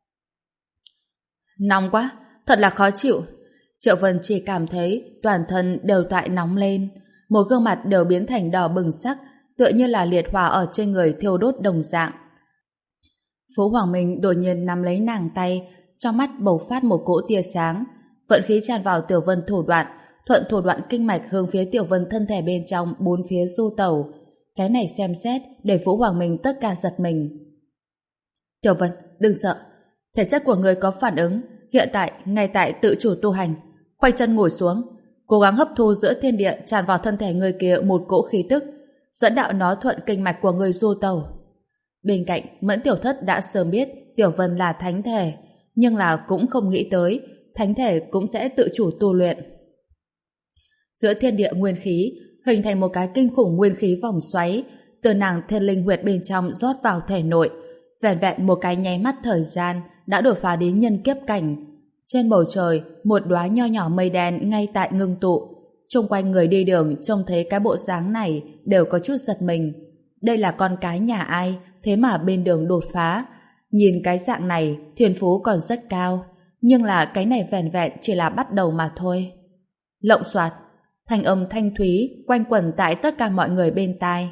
Nóng quá, thật là khó chịu. Triệu Vân chỉ cảm thấy toàn thân đều tại nóng lên, một gương mặt đều biến thành đỏ bừng sắc, tựa như là liệt hỏa ở trên người thiêu đốt đồng dạng. Phú Hoàng Minh đột nhiên nắm lấy nàng tay, trong mắt bộc phát một cỗ tia sáng, vận khí tràn vào Tiểu Vân thủ đoạn, thuận thủ đoạn kinh mạch hướng phía Tiểu Vân thân thể bên trong bốn phía du tẩu. Cái này xem xét để Phú Hoàng Minh tất cả giật mình. Tiểu Vân, đừng sợ, thể chất của người có phản ứng, hiện tại ngay tại tự chủ tu hành. Khoanh chân ngồi xuống, cố gắng hấp thu giữa thiên địa tràn vào thân thể người kia một cỗ khí tức, dẫn đạo nó thuận kinh mạch của người du tẩu. Bên cạnh, Mẫn Tiểu Thất đã sớm biết Tiểu Vân là thánh thể, nhưng là cũng không nghĩ tới thánh thể cũng sẽ tự chủ tu luyện. Giữa thiên địa nguyên khí hình thành một cái kinh khủng nguyên khí vòng xoáy, từ nàng thiên linh huyệt bên trong rót vào thể nội, vẻn vẹn một cái nháy mắt thời gian đã đột phá đến nhân kiếp cảnh. Trên bầu trời, một đóa nho nhỏ mây đen ngay tại ngưng tụ. Xung quanh người đi đường trông thấy cái bộ dáng này đều có chút giật mình. Đây là con cái nhà ai, thế mà bên đường đột phá. Nhìn cái dạng này, thiên phú còn rất cao, nhưng là cái này vẻn vẹn chỉ là bắt đầu mà thôi. Lộng xoạt, thanh âm thanh thúy quanh quẩn tại tất cả mọi người bên tai.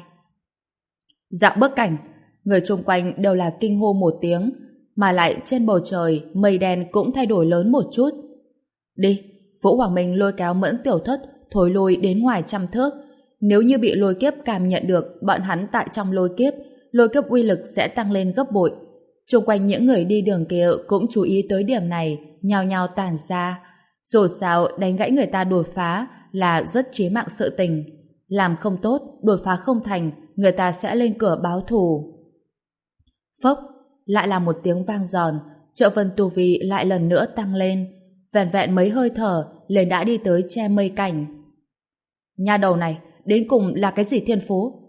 Dạo bước cảnh, người chung quanh đều là kinh hô một tiếng, mà lại trên bầu trời mây đen cũng thay đổi lớn một chút. Đi, Vũ Hoàng Minh lôi kéo Mẫn Tiểu Thất thối lui đến ngoài trăm thước. Nếu như bị lôi kiếp cảm nhận được bọn hắn tại trong lôi kiếp, lôi kiếp uy lực sẽ tăng lên gấp bội. Chung quanh những người đi đường kia cũng chú ý tới điểm này, nhao nhao tản ra. Dù sao đánh gãy người ta đột phá là rất chí mạng sự tình. Làm không tốt, đột phá không thành, người ta sẽ lên cửa báo thù. Phốc, lại là một tiếng vang giòn, Triệu Vân tu vi lại lần nữa tăng lên. Vẹn vẹn mấy hơi thở, liền đã đi tới che mây cảnh. Nha đầu này, đến cùng là cái gì thiên phú?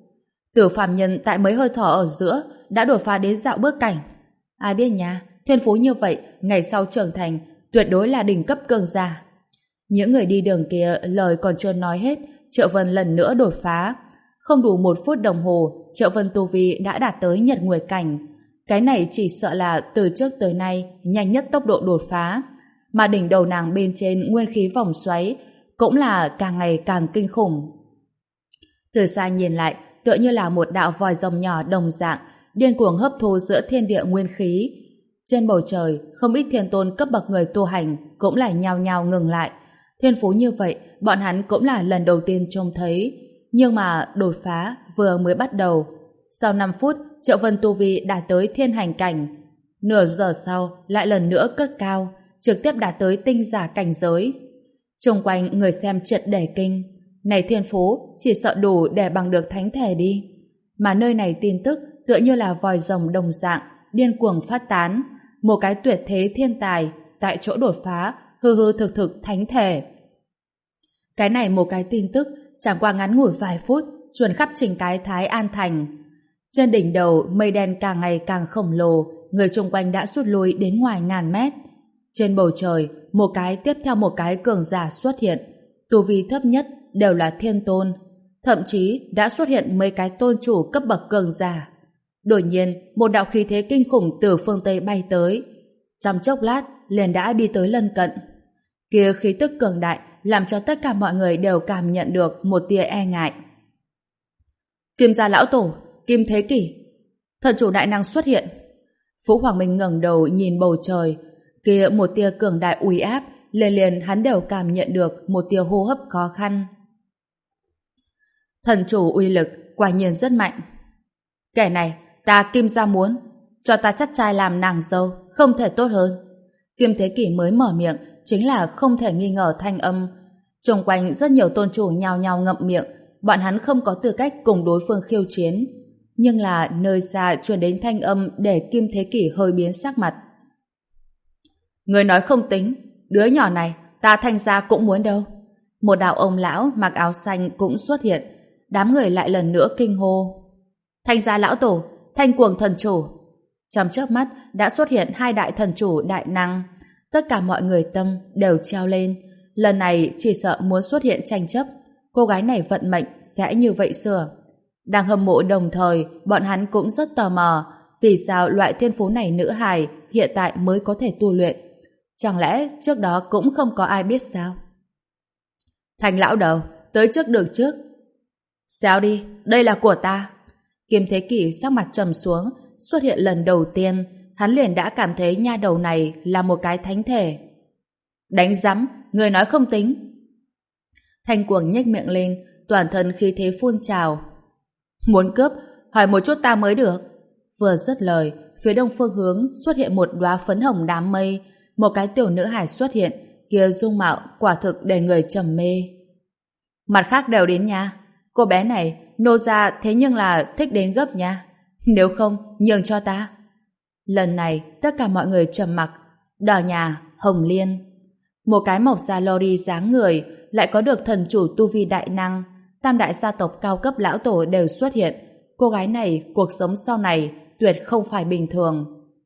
Tử phàm nhân tại mấy hơi thở ở giữa đã đột phá đến dạo bước cảnh. Ai biết nha, thiên phú như vậy, ngày sau trưởng thành, tuyệt đối là đỉnh cấp cường giả. Những người đi đường kia lời còn chưa nói hết, Triệu Vân lần nữa đột phá. Không đủ một phút đồng hồ, Triệu Vân tu vi đã đạt tới nhật nguyệt cảnh. Cái này chỉ sợ là từ trước tới nay nhanh nhất tốc độ đột phá. Mà đỉnh đầu nàng bên trên nguyên khí vòng xoáy cũng là càng ngày càng kinh khủng. Từ xa nhìn lại, tựa như là một đạo vòi rồng nhỏ đồng dạng, điên cuồng hấp thu giữa thiên địa nguyên khí. Trên bầu trời, không ít thiên tôn cấp bậc người tu hành cũng là nhao nhao ngừng lại. Thiên phú như vậy, bọn hắn cũng là lần đầu tiên trông thấy. Nhưng mà đột phá vừa mới bắt đầu. Sau năm phút, Triệu Vân tu vi đạt tới thiên hành cảnh. Nửa giờ sau, lại lần nữa cất cao, trực tiếp đạt tới tinh giả cảnh giới. Xung quanh người xem triệt để kinh. Này thiên phú, chỉ sợ đủ để bằng được thánh thể đi. Mà nơi này tin tức tựa như là vòi rồng đồng dạng, điên cuồng phát tán. Một cái tuyệt thế thiên tài, tại chỗ đột phá, hư hư thực thực thánh thể. Cái này một cái tin tức, chẳng qua ngắn ngủi vài phút, truyền khắp chỉnh cái Thái An Thành. Trên đỉnh đầu, mây đen càng ngày càng khổng lồ, người chung quanh đã rút lui đến ngoài ngàn mét. Trên bầu trời, một cái tiếp theo một cái cường giả xuất hiện. Tu vi thấp nhất đều là thiên tôn. Thậm chí đã xuất hiện mấy cái tôn chủ cấp bậc cường giả. Đột nhiên, một đạo khí thế kinh khủng từ phương Tây bay tới. Trong chốc lát, liền đã đi tới lân cận. Kia khí tức cường đại làm cho tất cả mọi người đều cảm nhận được một tia e ngại. Kim gia lão tổ, Kim Thế Kỷ, thần chủ đại năng xuất hiện. Phú Hoàng Minh ngẩng đầu nhìn bầu trời, kia một tia cường đại uy áp, liền liền hắn đều cảm nhận được một tia hô hấp khó khăn. Thần chủ uy lực quả nhiên rất mạnh. Kẻ này, ta Kim gia muốn, cho ta chắt trai làm nàng dâu, không thể tốt hơn. Kim Thế Kỷ mới mở miệng, chính là không thể nghi ngờ thanh âm. Xung quanh rất nhiều tôn chủ nhao nhao ngậm miệng, bọn hắn không có tư cách cùng đối phương khiêu chiến. Nhưng là nơi xa truyền đến thanh âm để Kim Thế Kỷ hơi biến sắc mặt. Người nói không tính, đứa nhỏ này ta Thanh gia cũng muốn đâu. Một đạo ông lão mặc áo xanh cũng xuất hiện, đám người lại lần nữa kinh hô. Thanh gia lão tổ, Thanh cuồng thần chủ. Trong chớp mắt đã xuất hiện hai đại thần chủ đại năng. Tất cả mọi người tâm đều treo lên. Lần này chỉ sợ muốn xuất hiện tranh chấp. Cô gái này vận mệnh sẽ như vậy sửa. Đang hâm mộ đồng thời, bọn hắn cũng rất tò mò. Vì sao loại thiên phú này nữ hài hiện tại mới có thể tu luyện? Chẳng lẽ trước đó cũng không có ai biết sao? Thành lão đầu, tới trước đường trước. Sao đi, đây là của ta. Kim Thế Kỷ sắc mặt trầm xuống, xuất hiện lần đầu tiên, hắn liền đã cảm thấy nha đầu này là một cái thánh thể. Đánh rắm, người nói không tính. Thanh cuồng nhếch miệng lên, toàn thân khí thế phun trào. Muốn cướp, hỏi một chút ta mới được. Vừa dứt lời, phía đông phương hướng xuất hiện một đóa phấn hồng đám mây, một cái tiểu nữ hài xuất hiện, kia dung mạo quả thực để người trầm mê. Mặt khác đều đến nha. Cô bé này, nô gia thế nhưng là thích đến gấp nha. Nếu không, nhường cho ta. Lần này, tất cả mọi người trầm mặc. Đỏ nhà, Hồng Liên. Một cái mộc da lori dáng người, lại có được thần chủ tu vi đại năng. Tam đại gia tộc cao cấp lão tổ đều xuất hiện. Cô gái này, cuộc sống sau này tuyệt không phải bình thường.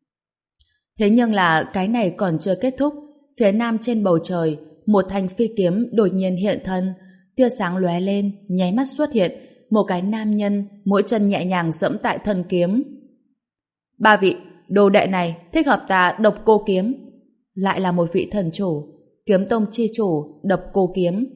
Thế nhưng là cái này còn chưa kết thúc. Phía nam trên bầu trời, một thanh phi kiếm đột nhiên hiện thân. Tia sáng lóe lên, nháy mắt xuất hiện. Một cái nam nhân, mỗi chân nhẹ nhàng dẫm tại thân kiếm. Ba vị, đồ đệ này thích hợp ta độc cô kiếm. Lại là một vị thần chủ, kiếm tông chi chủ, độc cô kiếm.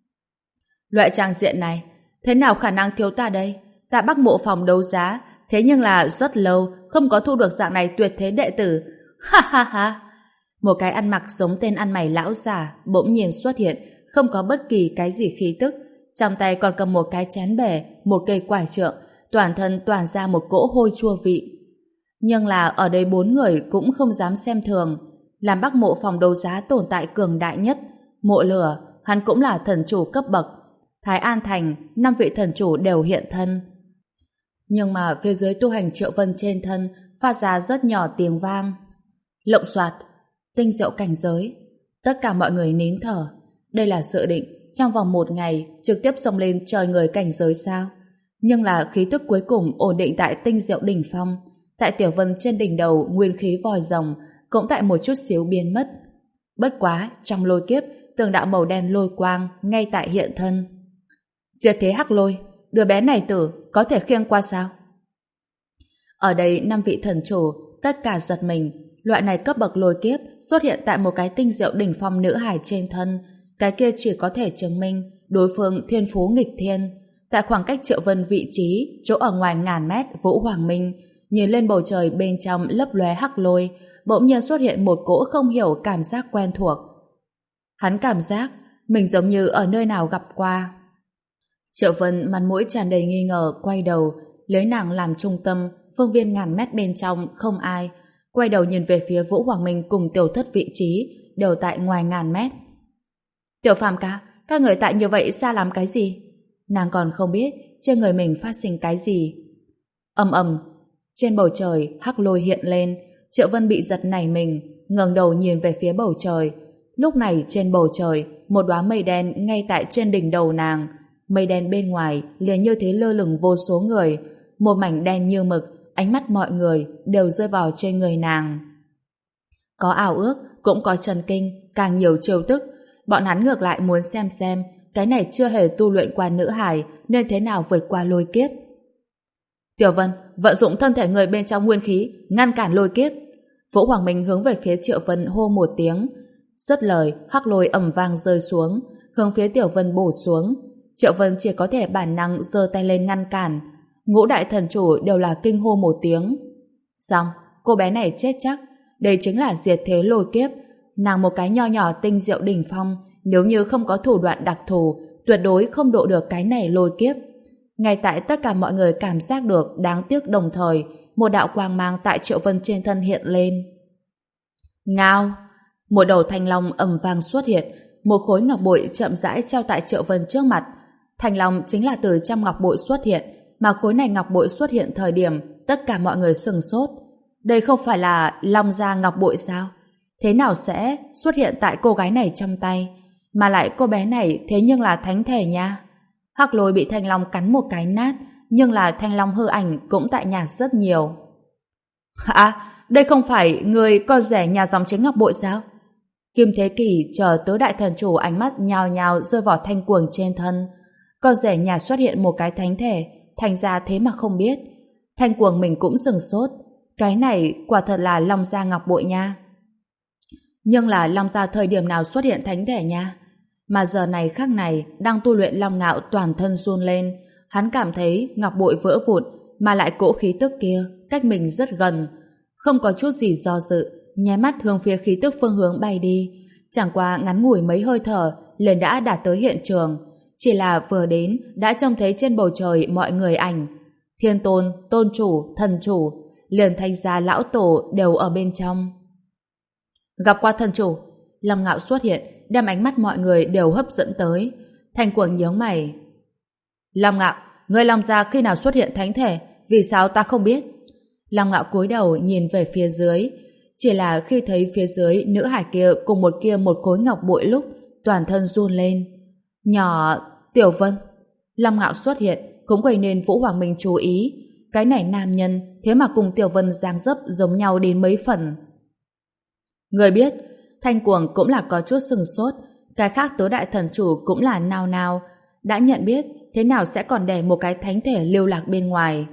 Loại trang diện này, thế nào khả năng thiếu ta đây? Ta bắc mộ phòng đấu giá, thế nhưng là rất lâu không có thu được dạng này tuyệt thế đệ tử. Ha ha ha! Một cái ăn mặc giống tên ăn mày lão già bỗng nhiên xuất hiện, không có bất kỳ cái gì khí tức. Trong tay còn cầm một cái chén bể, một cây quải trượng, toàn thân toàn ra một cỗ hôi chua vị. Nhưng là ở đây bốn người cũng không dám xem thường. Làm bắc mộ phòng đấu giá tồn tại cường đại nhất, Mộ Lửa, hắn cũng là thần chủ cấp bậc. Thái An Thành, năm vị thần chủ đều hiện thân. Nhưng mà phía dưới tu hành Triệu Vân trên thân phát ra rất nhỏ tiếng vang. Lộng xoạt, tinh diệu cảnh giới. Tất cả mọi người nín thở. Đây là dự định trong vòng một ngày trực tiếp xông lên trời người cảnh giới sao? Nhưng là khí tức cuối cùng ổn định tại tinh diệu đỉnh phong, tại Tiểu Vân trên đỉnh đầu nguyên khí vòi rồng cũng tại một chút xíu biến mất. Bất quá, trong lôi kiếp, từng đạo màu đen lôi quang ngay tại hiện thân. Diệt thế hắc lôi, đứa bé này tử có thể khiêng qua sao? Ở đây năm vị thần chủ tất cả giật mình. Loại này cấp bậc lôi kiếp xuất hiện tại một cái tinh diệu đỉnh phong nữ hài trên thân, cái kia chỉ có thể chứng minh đối phương thiên phú nghịch thiên. Tại khoảng cách Triệu Vân vị trí, chỗ ở ngoài ngàn mét, Vũ Hoàng Minh nhìn lên bầu trời bên trong lấp lóe hắc lôi, bỗng nhiên xuất hiện một cỗ không hiểu cảm giác quen thuộc. Hắn cảm giác mình giống như ở nơi nào gặp qua. Triệu Vân mặt mũi tràn đầy nghi ngờ quay đầu, lấy nàng làm trung tâm, phương viên ngàn mét bên trong không ai, quay đầu nhìn về phía Vũ Hoàng Minh cùng Tiểu Thất vị trí đều tại ngoài ngàn mét. Tiểu Phàm ca, các người tại như vậy xa làm cái gì? Nàng còn không biết trên người mình phát sinh cái gì. Ầm ầm, trên bầu trời hắc lôi hiện lên. Triệu Vân bị giật nảy mình, ngẩng đầu nhìn về phía bầu trời. Lúc này trên bầu trời một đóa mây đen ngay tại trên đỉnh đầu nàng. Mây đen bên ngoài liền như thế lơ lửng vô số người, một mảnh đen như mực. Ánh mắt mọi người đều rơi vào trên người nàng. Có ảo ước, cũng có chần kinh, càng nhiều trêu tức. Bọn hắn ngược lại muốn xem xem cái này chưa hề tu luyện qua nữ hài nên thế nào vượt qua lôi kiếp. Tiểu Vân, vận dụng thân thể người bên trong nguyên khí ngăn cản lôi kiếp. Vũ Hoàng Minh hướng về phía Triệu Vân hô một tiếng. Dứt lời, hắc lôi ầm vang rơi xuống, hướng phía Tiểu Vân bổ xuống. Triệu Vân chỉ có thể bản năng giơ tay lên ngăn cản. Ngũ đại thần chủ đều là kinh hô một tiếng. Xong, cô bé này chết chắc. Đây chính là diệt thế lôi kiếp. Nàng một cái nho nhỏ tinh diệu đỉnh phong, nếu như không có thủ đoạn đặc thù, tuyệt đối không độ được cái này lôi kiếp. Ngay tại tất cả mọi người cảm giác được đáng tiếc đồng thời, một đạo quang mang tại Triệu Vân trên thân hiện lên. Ngao! Một đầu thanh long ầm vang xuất hiện, một khối ngọc bội chậm rãi treo tại Triệu Vân trước mặt. Thanh long chính là từ trong ngọc bội xuất hiện, mà khối này ngọc bội xuất hiện thời điểm tất cả mọi người sừng sốt. Đây không phải là long gia ngọc bội sao? Thế nào sẽ xuất hiện tại cô gái này trong tay? Mà lại cô bé này thế nhưng là thánh thể nha. Hắc lôi bị thanh long cắn một cái nát, nhưng là thanh long hư ảnh cũng tại nhạt rất nhiều. À, đây không phải người con rẻ nhà dòng chính ngọc bội sao? Kim Thế Kỷ chờ tứ đại thần chủ ánh mắt nhào nhào rơi vào thanh cuồng trên thân. Con rẻ nhà xuất hiện một cái thánh thể, thành ra thế mà không biết. Thanh cuồng mình cũng sừng sốt. Cái này quả thật là long gia ngọc bội nha. Nhưng là long gia thời điểm nào xuất hiện thánh thể nha? Mà giờ này khắc này đang tu luyện long ngạo toàn thân run lên. Hắn cảm thấy ngọc bội vỡ vụn, mà lại cỗ khí tức kia cách mình rất gần. Không có chút gì do dự, nháy mắt hướng phía khí tức phương hướng bay đi. Chẳng qua ngắn ngủi mấy hơi thở liền đã đạt tới hiện trường. Chỉ là vừa đến đã trông thấy trên bầu trời mọi người ảnh. Thiên tôn, tôn chủ, thần chủ, liền thanh gia lão tổ đều ở bên trong. Gặp qua thần chủ, Long Ngạo xuất hiện, đem ánh mắt mọi người đều hấp dẫn tới. Thanh cuồng nhớ mày. Long Ngạo, người Long gia khi nào xuất hiện thánh thể, vì sao ta không biết? Long Ngạo cúi đầu nhìn về phía dưới. Chỉ là khi thấy phía dưới nữ hải kia cùng một kia một khối ngọc bội lúc, toàn thân run lên. Nhỏ, Tiểu Vân. Long Ngạo xuất hiện cũng gây nên Vũ Hoàng Minh chú ý. Cái này nam nhân thế mà cùng Tiểu Vân dáng dấp giống nhau đến mấy phần. Người biết, Thanh cuồng cũng là có chút sừng sốt. Cái khác tứ đại thần chủ cũng là nao nao. Đã nhận biết, thế nào sẽ còn để một cái thánh thể lưu lạc bên ngoài.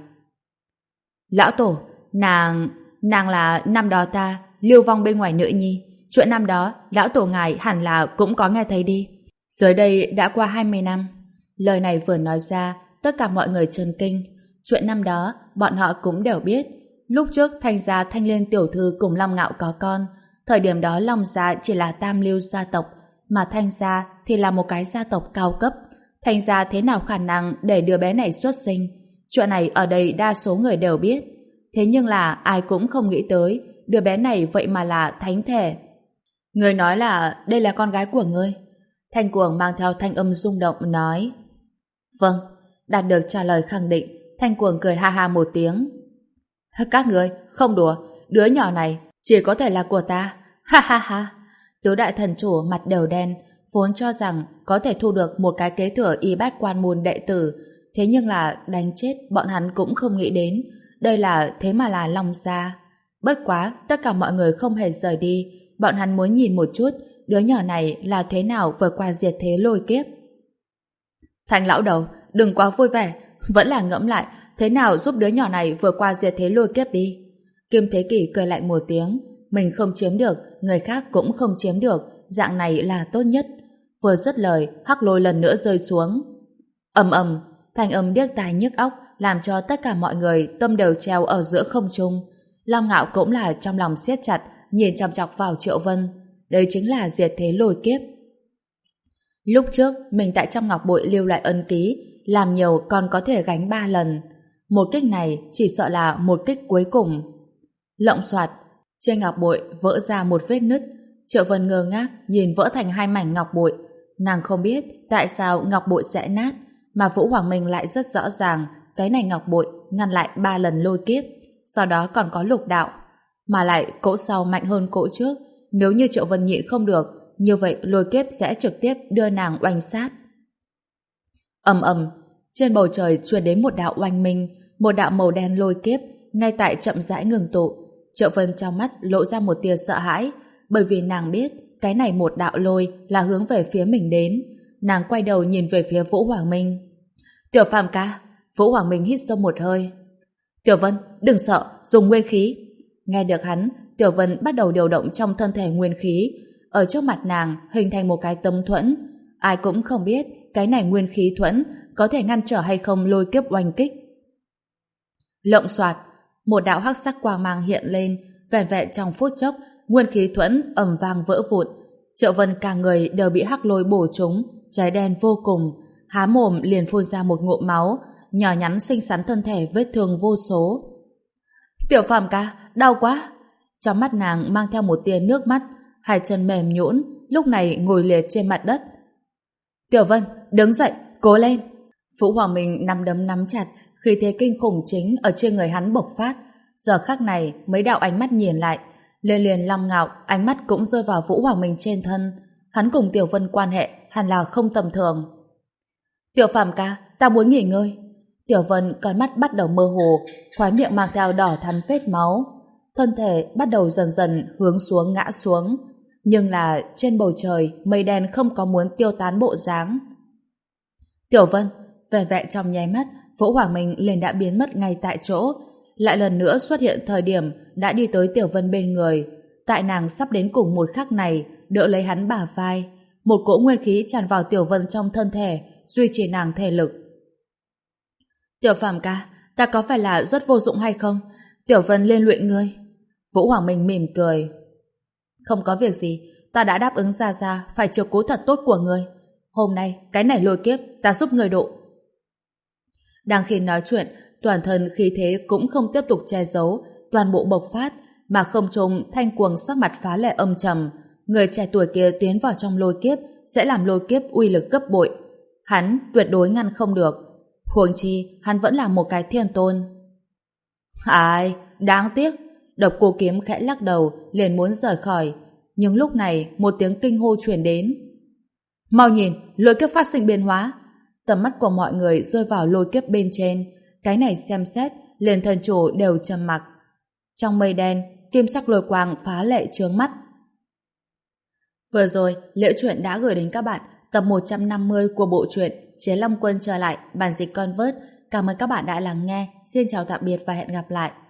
Lão tổ, nàng... nàng là năm đó ta lưu vong bên ngoài nữ nhi. Chuyện năm đó, lão tổ ngài hẳn là cũng có nghe thấy đi. Dưới đây đã qua hai mươi năm. Lời này vừa nói ra, tất cả mọi người chấn kinh. Chuyện năm đó, bọn họ cũng đều biết. Lúc trước Thanh gia Thanh Liên tiểu thư cùng Long Ngạo có con. Thời điểm đó Long gia chỉ là tam lưu gia tộc, mà Thanh gia thì là một cái gia tộc cao cấp. Thanh gia thế nào khả năng để đứa bé này xuất sinh? Chuyện này ở đây đa số người đều biết. Thế nhưng là ai cũng không nghĩ tới đứa bé này vậy mà là thánh thể. Người nói là đây là con gái của ngươi. Thanh cuồng mang theo thanh âm rung động nói. Vâng. Đạt được trả lời khẳng định, Thanh cuồng cười ha ha một tiếng. Các người không đùa, đứa nhỏ này chỉ có thể là của ta. Ha ha ha. Tứ đại thần chủ mặt đều đen, vốn cho rằng có thể thu được một cái kế thừa y bát quan môn đệ tử, thế nhưng là đánh chết bọn hắn cũng không nghĩ đến. Đây là thế mà là Long Gia. Bất quá, tất cả mọi người không hề rời đi. Bọn hắn muốn nhìn một chút đứa nhỏ này là thế nào vượt qua diệt thế lôi kiếp. Thành lão đầu, đừng quá vui vẻ, vẫn là ngẫm lại thế nào giúp đứa nhỏ này vượt qua diệt thế lôi kiếp đi. Kim Thế Kỷ cười lạnh một tiếng, mình không chiếm được, người khác cũng không chiếm được, dạng này là tốt nhất. Vừa dứt lời, hắc lôi lần nữa rơi xuống. Ầm ầm, thanh âm điếc tai nhức óc, làm cho tất cả mọi người tâm đều treo ở giữa không trung. Long Ngạo cũng là trong lòng siết chặt, nhìn chằm chọc vào Triệu Vân. Đây chính là diệt thế lôi kiếp. Lúc trước, mình tại trong ngọc bội lưu lại ấn ký, làm nhiều còn có thể gánh ba lần. Một kích này chỉ sợ là một kích cuối cùng. Lộng xoạt, trên ngọc bội vỡ ra một vết nứt. Triệu Vân ngơ ngác nhìn vỡ thành hai mảnh ngọc bội. Nàng không biết tại sao ngọc bội sẽ nát, mà Vũ Hoàng Minh lại rất rõ ràng cái này ngọc bội ngăn lại ba lần lôi kiếp, sau đó còn có lục đạo, mà lại cỗ sau mạnh hơn cỗ trước. Nếu như Triệu Vân nhịn không được, như vậy lôi kiếp sẽ trực tiếp đưa nàng oanh sát. Ầm ầm, trên bầu trời truyền đến một đạo oanh minh, một đạo màu đen lôi kiếp ngay tại chậm rãi ngừng tụ. Triệu Vân trong mắt lộ ra một tia sợ hãi, bởi vì nàng biết cái này một đạo lôi là hướng về phía mình đến. Nàng quay đầu nhìn về phía Vũ Hoàng Minh. Tiểu Phàm ca. Vũ Hoàng Minh hít sâu một hơi. Tiểu Vân, đừng sợ, dùng nguyên khí. Nghe được hắn, Tiểu Vân bắt đầu điều động trong thân thể nguyên khí. Ở trước mặt nàng hình thành một cái tấm thuẫn. Ai cũng không biết cái này nguyên khí thuẫn có thể ngăn trở hay không lôi kiếp oanh kích. Lộng xoạt, một đạo hắc sắc quang mang hiện lên, vẻn vẹn trong phút chốc, nguyên khí thuẫn ầm vang vỡ vụn. Triệu Vân cả người đều bị hắc lôi bổ trúng, cháy đen vô cùng, há mồm liền phun ra một ngụm máu, nhỏ nhắn xinh xắn thân thể vết thương vô số. Tiểu Phàm ca, đau quá. Trong mắt nàng mang theo một tia nước mắt, hai chân mềm nhũn, lúc này ngồi liệt trên mặt đất. Tiểu Vân, đứng dậy, cố lên. Vũ Hoàng Minh nắm đấm nắm chặt, khí thế kinh khủng chính ở trên người hắn bộc phát. Giờ khắc này, mấy đạo ánh mắt nhìn lại, liền liền Long Ngạo, ánh mắt cũng rơi vào Vũ Hoàng Minh trên thân. Hắn cùng Tiểu Vân quan hệ hẳn là không tầm thường. Tiểu Phàm ca, ta muốn nghỉ ngơi. Tiểu Vân con mắt bắt đầu mơ hồ, khóe miệng mang theo đỏ thắm vết máu, thân thể bắt đầu dần dần hướng xuống ngã xuống. Nhưng là trên bầu trời mây đen không có muốn tiêu tán bộ dáng. Tiểu Vân, vẻn vẹn trong nháy mắt, Vũ Hoàng Minh liền đã biến mất ngay tại chỗ, lại lần nữa xuất hiện thời điểm đã đi tới Tiểu Vân bên người. Tại nàng sắp đến cùng một khắc này, đỡ lấy hắn bả vai, một cỗ nguyên khí tràn vào Tiểu Vân trong thân thể, duy trì nàng thể lực. Tiểu Phàm ca, ta có phải là rất vô dụng hay không? Tiểu Vân liên lụy ngươi. Vũ Hoàng Minh mỉm cười. Không có việc gì, ta đã đáp ứng ra ra phải chiếu cố thật tốt của ngươi. Hôm nay, cái này lôi kiếp, ta giúp ngươi độ. Đang khi nói chuyện, toàn thân khí thế cũng không tiếp tục che giấu, toàn bộ bộc phát, mà không trung Thanh Cuồng sắc mặt phá lệ âm trầm. Người trẻ tuổi kia tiến vào trong lôi kiếp sẽ làm lôi kiếp uy lực gấp bội. Hắn tuyệt đối ngăn không được. Huống chi, hắn vẫn là một cái thiên tôn. Ai, đáng tiếc. Độc Cô Kiếm khẽ lắc đầu, liền muốn rời khỏi. Nhưng lúc này, một tiếng kinh hô truyền đến. Mau nhìn, lôi kiếp phát sinh biến hóa. Tầm mắt của mọi người rơi vào lôi kiếp bên trên. Cái này xem xét, liền thần chủ đều trầm mặc. Trong mây đen, kim sắc lôi quang phá lệ chướng mắt. Vừa rồi, Liễu Chuyện đã gửi đến các bạn tập một trăm năm mươi của bộ truyện Chiến Long Quân trở lại, bản dịch Convert. Cảm ơn các bạn đã lắng nghe. Xin chào tạm biệt và hẹn gặp lại.